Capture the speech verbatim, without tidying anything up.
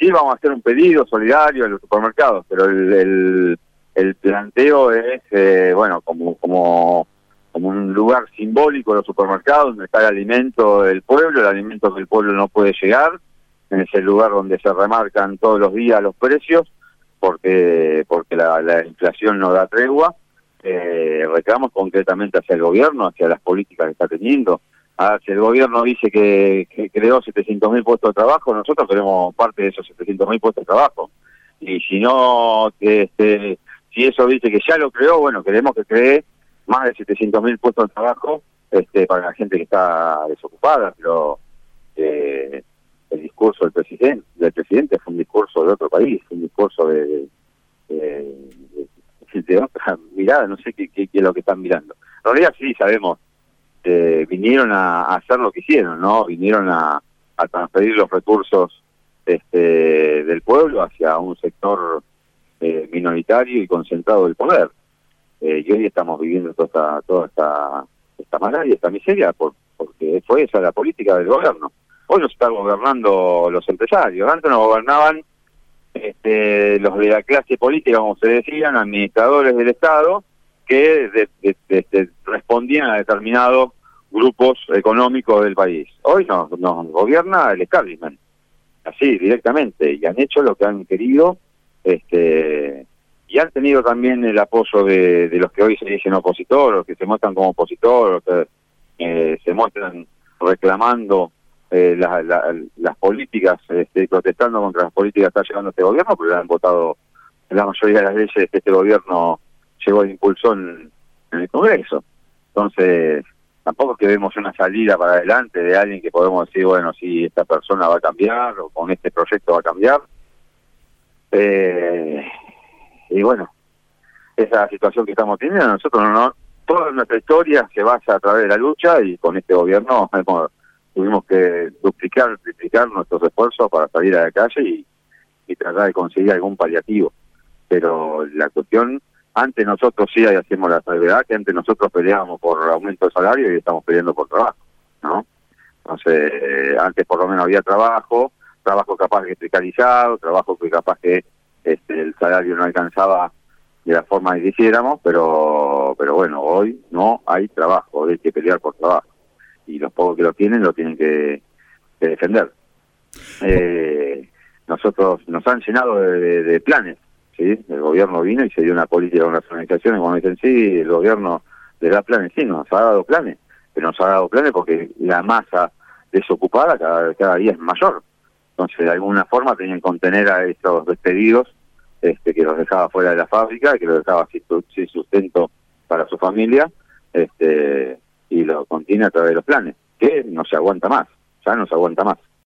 sí vamos a hacer un pedido solidario a los supermercados, pero el, el, el planteo es, eh, bueno, como, como, como un lugar simbólico de los supermercados, donde está el alimento del pueblo, el alimento que el pueblo no puede llegar, en ese lugar donde se remarcan todos los días los precios, porque porque la, la inflación no da tregua. Eh, reclamos concretamente hacia el gobierno, hacia las políticas que está teniendo. Ah, si el gobierno dice que, que creó setecientos mil puestos de trabajo, nosotros queremos parte de esos setecientos mil puestos de trabajo. Y si no, este, si eso dice que ya lo creó, bueno, queremos que cree más de setecientos mil puestos de trabajo este, para la gente que está desocupada, pero eh, el discurso del presidente, del presidente fue un discurso de otro país, un discurso de, de, de, de otra mirada, no sé qué, qué, qué es lo que están mirando. En realidad sí sabemos. Eh, vinieron a, a hacer lo que hicieron, ¿no? Vinieron a, a transferir los recursos este, del pueblo hacia un sector eh, minoritario y concentrado del poder. Eh, y hoy estamos viviendo toda esta, toda esta, esta maldad y esta miseria por, porque fue esa la política del gobierno. Hoy nos están gobernando los empresarios. Antes nos gobernaban este, los de la clase política, como se decían, administradores del Estado, que de, de, de, de, respondían a determinados grupos económicos del país. Hoy nos, nos gobierna el establishment, así directamente, y han hecho lo que han querido, este y han tenido también el apoyo de, de los que hoy se dicen opositores, los que se muestran como opositores, los que eh, se muestran reclamando eh, la, la, las políticas, este, protestando contra las políticas que está llevando este gobierno, porque han votado la mayoría de las leyes que este gobierno llegó de impulsó en, en el Congreso. Entonces, tampoco es que vemos una salida para adelante de alguien que podemos decir, bueno, si esta persona va a cambiar o con este proyecto va a cambiar. Eh, y bueno, esa situación que estamos teniendo, nosotros no, toda nuestra historia se basa a través de la lucha y con este gobierno hemos, tuvimos que duplicar, triplicar nuestros esfuerzos para salir a la calle y, y tratar de conseguir algún paliativo. Pero la cuestión... Antes nosotros sí hacemos la salvedad que antes nosotros peleábamos por aumento de salario y estamos peleando por trabajo, ¿no? Entonces, eh, antes por lo menos había trabajo, trabajo capaz que precarizado, trabajo que capaz que este, el salario no alcanzaba de la forma que quisiéramos, pero pero bueno, hoy no hay trabajo, hay que pelear por trabajo. Y los pocos que lo tienen, lo tienen que, que defender. Eh, nosotros nos han llenado de, de, de planes. Sí, el gobierno vino y se dio una política de unas organizaciones, cuando dicen, sí, el gobierno le da planes, sí, nos ha dado planes, pero nos ha dado planes porque la masa desocupada cada, cada día es mayor. Entonces, de alguna forma tenían que contener a esos despedidos este, que los dejaba fuera de la fábrica, que los dejaba sin sustento para su familia, este, y lo contiene a través de los planes, que no se aguanta más, ya no se aguanta más.